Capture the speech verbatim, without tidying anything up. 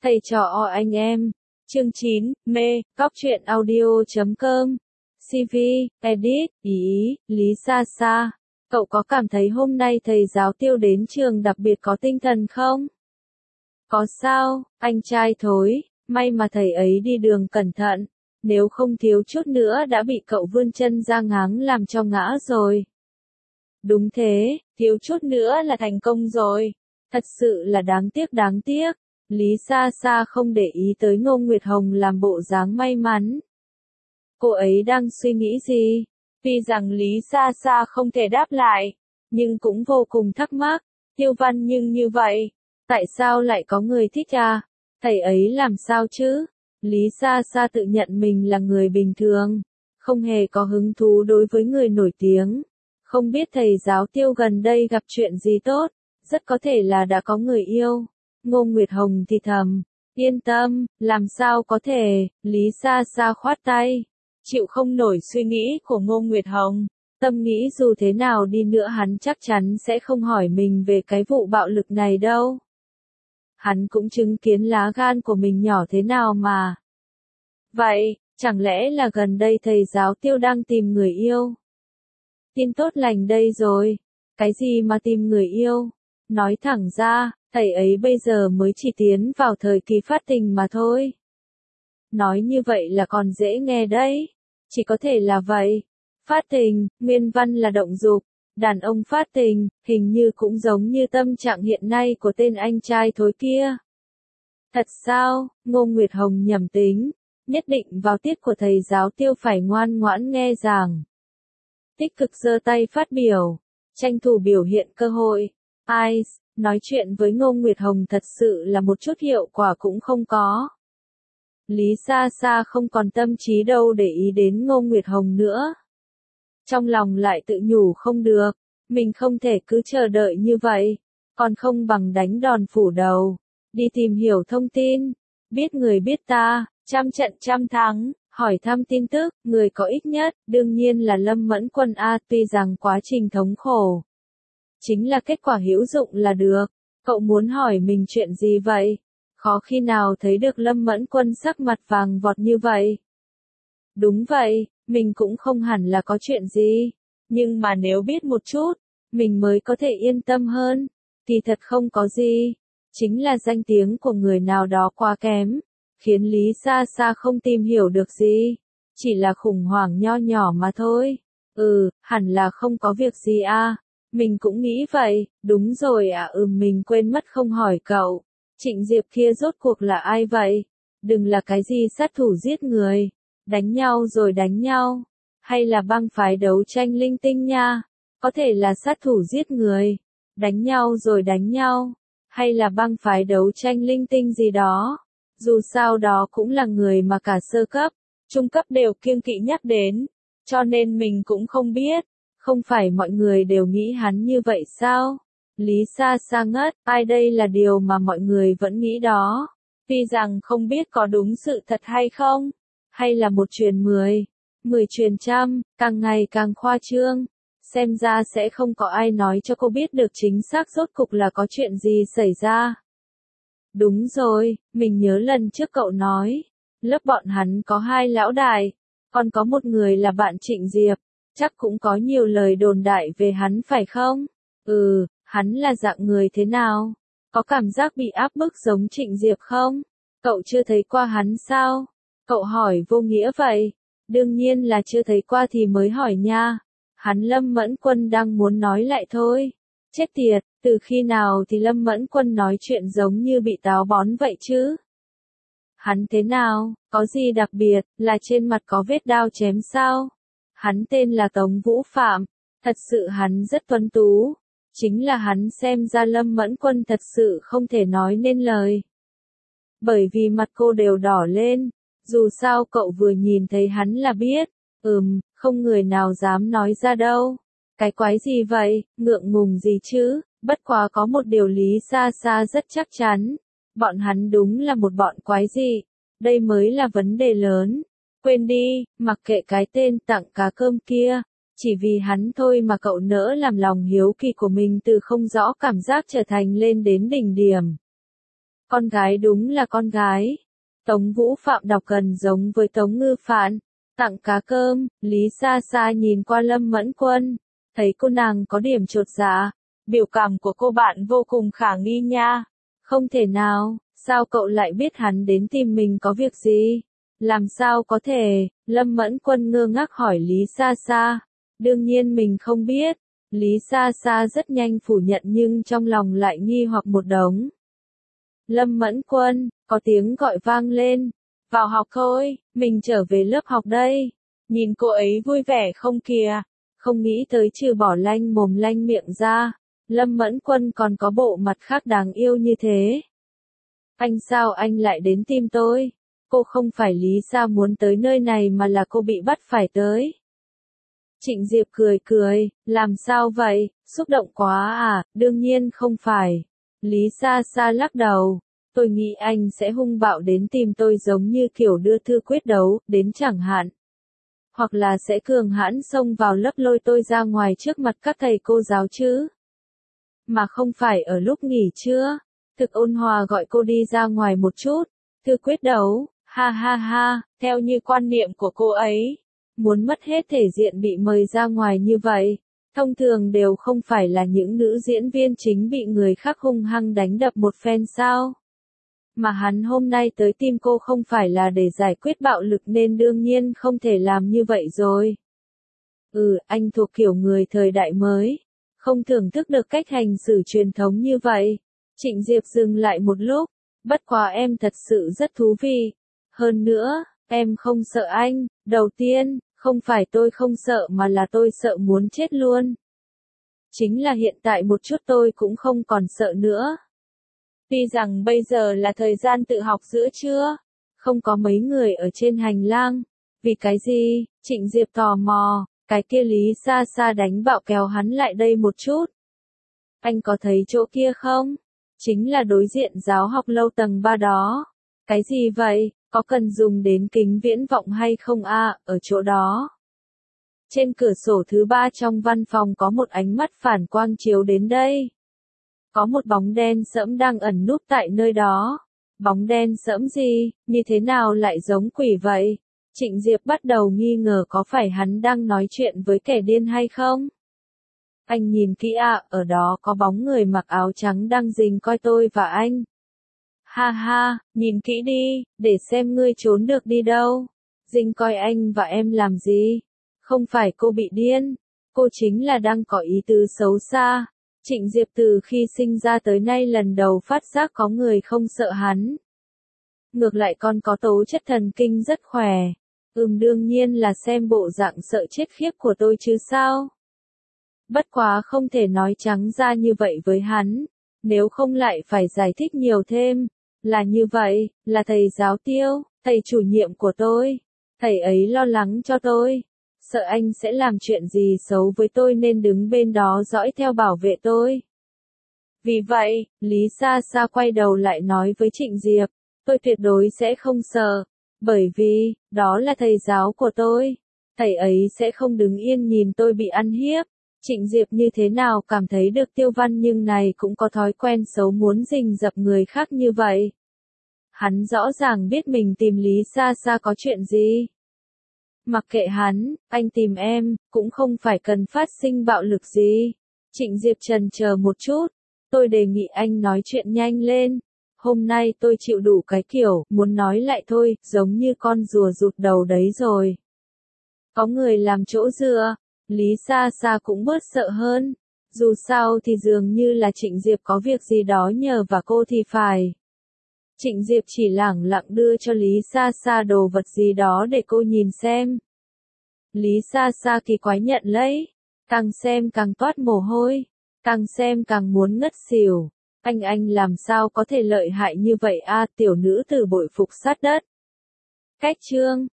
Thầy trò o anh em. Chương chín, mê, cóc truyện audio chấm com. xê vê, edit, ý, Lý Sa Sa. Cậu có cảm thấy hôm nay thầy giáo Tiêu đến trường đặc biệt có tinh thần không? Có sao, anh trai thối, may mà thầy ấy đi đường cẩn thận, nếu không thiếu chút nữa đã bị cậu vươn chân ra ngáng làm cho ngã rồi. Đúng thế, thiếu chút nữa là thành công rồi. Thật sự là đáng tiếc đáng tiếc. Lý Sa Sa không để ý tới Ngô Nguyệt Hồng làm bộ dáng may mắn. Cô ấy đang suy nghĩ gì? Tuy rằng Lý Sa Sa không thể đáp lại, nhưng cũng vô cùng thắc mắc. Tiêu Văn nhưng như vậy, tại sao lại có người thích à? Thầy ấy làm sao chứ? Lý Sa Sa tự nhận mình là người bình thường, không hề có hứng thú đối với người nổi tiếng. Không biết thầy giáo Tiêu gần đây gặp chuyện gì tốt, rất có thể là đã có người yêu. Ngô Nguyệt Hồng thì thầm, yên tâm, làm sao có thể, Lý Sa Sa khoát tay, chịu không nổi suy nghĩ của Ngô Nguyệt Hồng, tâm nghĩ dù thế nào đi nữa hắn chắc chắn sẽ không hỏi mình về cái vụ bạo lực này đâu. Hắn cũng chứng kiến lá gan của mình nhỏ thế nào mà. Vậy, chẳng lẽ là gần đây thầy giáo Tiêu đang tìm người yêu? Tin tốt lành đây rồi, cái gì mà tìm người yêu? Nói thẳng ra, thầy ấy bây giờ mới chỉ tiến vào thời kỳ phát tình mà thôi. Nói như vậy là còn dễ nghe đấy. Chỉ có thể là vậy. Phát tình, nguyên văn là động dục. Đàn ông phát tình, hình như cũng giống như tâm trạng hiện nay của tên anh trai thối kia. Thật sao, Ngô Nguyệt Hồng nhầm tính. Nhất định vào tiết của thầy giáo Tiêu phải ngoan ngoãn nghe giảng. Tích cực giơ tay phát biểu. Tranh thủ biểu hiện cơ hội. Ai, nói chuyện với Ngô Nguyệt Hồng thật sự là một chút hiệu quả cũng không có. Lý Sa Sa không còn tâm trí đâu để ý đến Ngô Nguyệt Hồng nữa. Trong lòng lại tự nhủ không được, mình không thể cứ chờ đợi như vậy, còn không bằng đánh đòn phủ đầu, đi tìm hiểu thông tin, biết người biết ta, trăm trận trăm thắng, hỏi thăm tin tức, người có ích nhất, đương nhiên là Lâm Mẫn Quân A, tuy rằng quá trình thống khổ. Chính là kết quả hữu dụng là được. Cậu muốn hỏi mình chuyện gì vậy? Khó khi nào thấy được Lâm Mẫn Quân sắc mặt vàng vọt như vậy. Đúng vậy, mình cũng không hẳn là có chuyện gì. Nhưng mà nếu biết một chút, mình mới có thể yên tâm hơn. Thì thật không có gì. Chính là danh tiếng của người nào đó quá kém, khiến Lý Sa Sa không tìm hiểu được gì. Chỉ là khủng hoảng nho nhỏ mà thôi. Ừ, hẳn là không có việc gì à. Mình cũng nghĩ vậy, đúng rồi à ừ mình quên mất không hỏi cậu. Trịnh Diệp kia rốt cuộc là ai vậy? Đừng là cái gì sát thủ giết người, đánh nhau rồi đánh nhau, hay là băng phái đấu tranh linh tinh nha. Có thể là sát thủ giết người, đánh nhau rồi đánh nhau, hay là băng phái đấu tranh linh tinh gì đó. Dù sao đó cũng là người mà cả sơ cấp, trung cấp đều kiêng kỵ nhắc đến, cho nên mình cũng không biết. Không phải mọi người đều nghĩ hắn như vậy sao? Lý Sa Sa ngất, ai đây là điều mà mọi người vẫn nghĩ đó. Tuy rằng không biết có đúng sự thật hay không, hay là một truyền mười, mười truyền trăm, càng ngày càng khoa trương. Xem ra sẽ không có ai nói cho cô biết được chính xác rốt cục là có chuyện gì xảy ra. Đúng rồi, mình nhớ lần trước cậu nói, lớp bọn hắn có hai lão đại, còn có một người là bạn Trịnh Diệp. Chắc cũng có nhiều lời đồn đại về hắn phải không? Ừ, hắn là dạng người thế nào? Có cảm giác bị áp bức giống Trịnh Diệp không? Cậu chưa thấy qua hắn sao? Cậu hỏi vô nghĩa vậy. Đương nhiên là chưa thấy qua thì mới hỏi nha. Hắn Lâm Mẫn Quân đang muốn nói lại thôi. Chết tiệt, từ khi nào thì Lâm Mẫn Quân nói chuyện giống như bị táo bón vậy chứ? Hắn thế nào? Có gì đặc biệt, là trên mặt có vết đao chém sao? Hắn tên là Tống Vũ Phạm, thật sự hắn rất tuấn tú, chính là hắn xem ra Lâm Mẫn Quân thật sự không thể nói nên lời. Bởi vì mặt cô đều đỏ lên, dù sao cậu vừa nhìn thấy hắn là biết, ừm, không người nào dám nói ra đâu. Cái quái gì vậy, ngượng ngùng gì chứ, bất quá có một điều Lý Sa Sa rất chắc chắn, bọn hắn đúng là một bọn quái gì, đây mới là vấn đề lớn. Quên đi, mặc kệ cái tên tặng cá cơm kia, chỉ vì hắn thôi mà cậu nỡ làm lòng hiếu kỳ của mình từ không rõ cảm giác trở thành lên đến đỉnh điểm. Con gái đúng là con gái. Tống Vũ Phạm đọc gần giống với Tống Ngư Phạn. Tặng cá cơm, Lý Sa Sa nhìn qua Lâm Mẫn Quân, thấy cô nàng có điểm chột dạ. Biểu cảm của cô bạn vô cùng khả nghi nha. Không thể nào, sao cậu lại biết hắn đến tìm mình có việc gì? Làm sao có thể? Lâm Mẫn Quân ngơ ngác hỏi Lý Sa Sa. Đương nhiên mình không biết. Lý Sa Sa rất nhanh phủ nhận nhưng trong lòng lại nghi hoặc một đống. Lâm Mẫn Quân, có tiếng gọi vang lên. Vào học thôi, mình trở về lớp học đây. Nhìn cô ấy vui vẻ không kìa. Không nghĩ tới trừ bỏ lanh mồm lanh miệng ra, Lâm Mẫn Quân còn có bộ mặt khác đáng yêu như thế. Anh sao anh lại đến tìm tôi? Cô không phải Lý Sa muốn tới nơi này mà là cô bị bắt phải tới. Trịnh Diệp cười cười, làm sao vậy, xúc động quá à, đương nhiên không phải. Lý Sa Sa lắc đầu, tôi nghĩ anh sẽ hung bạo đến tìm tôi giống như kiểu đưa thư quyết đấu, đến chẳng hạn. Hoặc là sẽ cường hãn xông vào lớp lôi tôi ra ngoài trước mặt các thầy cô giáo chứ. Mà không phải ở lúc nghỉ trưa. Thực ôn hòa gọi cô đi ra ngoài một chút. Thư quyết đấu, ha ha ha, theo như quan niệm của cô ấy. Muốn mất hết thể diện bị mời ra ngoài như vậy. Thông thường đều không phải là những nữ diễn viên chính bị người khác hung hăng đánh đập một phen sao. Mà hắn hôm nay tới tìm cô không phải là để giải quyết bạo lực nên đương nhiên không thể làm như vậy rồi. Ừ, anh thuộc kiểu người thời đại mới. Không thưởng thức được cách hành xử truyền thống như vậy. Trịnh Diệp dừng lại một lúc. Bất quá em thật sự rất thú vị. Hơn nữa, em không sợ anh. Đầu tiên, không phải tôi không sợ mà là tôi sợ muốn chết luôn. Chính là hiện tại một chút tôi cũng không còn sợ nữa. Tuy rằng bây giờ là thời gian tự học giữa trưa, không có mấy người ở trên hành lang. Vì cái gì? Trịnh Diệp tò mò, cái kia Lý Sa Sa đánh bạo kéo hắn lại đây một chút. Anh có thấy chỗ kia không? Chính là đối diện giáo học lâu tầng ba đó. Cái gì vậy? Có cần dùng đến kính viễn vọng hay không a? À, ở chỗ đó. Trên cửa sổ thứ ba trong văn phòng có một ánh mắt phản quang chiếu đến đây. Có một bóng đen sẫm đang ẩn núp tại nơi đó. Bóng đen sẫm gì, như thế nào lại giống quỷ vậy? Trịnh Diệp bắt đầu nghi ngờ có phải hắn đang nói chuyện với kẻ điên hay không? Anh nhìn kỹ ạ, à, ở đó có bóng người mặc áo trắng đang rình coi tôi và anh. Ha ha, nhìn kỹ đi, để xem ngươi trốn được đi đâu. Rình coi anh và em làm gì? Không phải cô bị điên, cô chính là đang có ý tứ xấu xa. Trịnh Diệp từ khi sinh ra tới nay lần đầu phát giác có người không sợ hắn. Ngược lại còn có tố chất thần kinh rất khỏe. Ừm đương nhiên là xem bộ dạng sợ chết khiếp của tôi chứ sao. Bất quá không thể nói trắng ra như vậy với hắn. Nếu không lại phải giải thích nhiều thêm. Là như vậy, là thầy giáo Tiêu, thầy chủ nhiệm của tôi. Thầy ấy lo lắng cho tôi. Sợ anh sẽ làm chuyện gì xấu với tôi nên đứng bên đó dõi theo bảo vệ tôi. Vì vậy, Lý Sa Sa quay đầu lại nói với Trịnh Diệp, tôi tuyệt đối sẽ không sợ, bởi vì, đó là thầy giáo của tôi. Thầy ấy sẽ không đứng yên nhìn tôi bị ăn hiếp. Trịnh Diệp như thế nào cảm thấy được Tiêu Văn nhưng này cũng có thói quen xấu muốn rình rập người khác như vậy. Hắn rõ ràng biết mình tìm Lý Sa Sa có chuyện gì. Mặc kệ hắn, anh tìm em, cũng không phải cần phát sinh bạo lực gì. Trịnh Diệp chần chờ một chút, tôi đề nghị anh nói chuyện nhanh lên. Hôm nay tôi chịu đủ cái kiểu, muốn nói lại thôi, giống như con rùa rụt đầu đấy rồi. Có người làm chỗ dựa, Lý Sa Sa cũng bớt sợ hơn. Dù sao thì dường như là Trịnh Diệp có việc gì đó nhờ và cô thì phải. Trịnh Diệp chỉ lẳng lặng đưa cho Lý Sa Sa đồ vật gì đó để cô nhìn xem. Lý Sa Sa kỳ quái nhận lấy, càng xem càng toát mồ hôi, càng xem càng muốn ngất xỉu. Anh anh làm sao có thể lợi hại như vậy a, tiểu nữ tử bội phục sát đất. Cách chương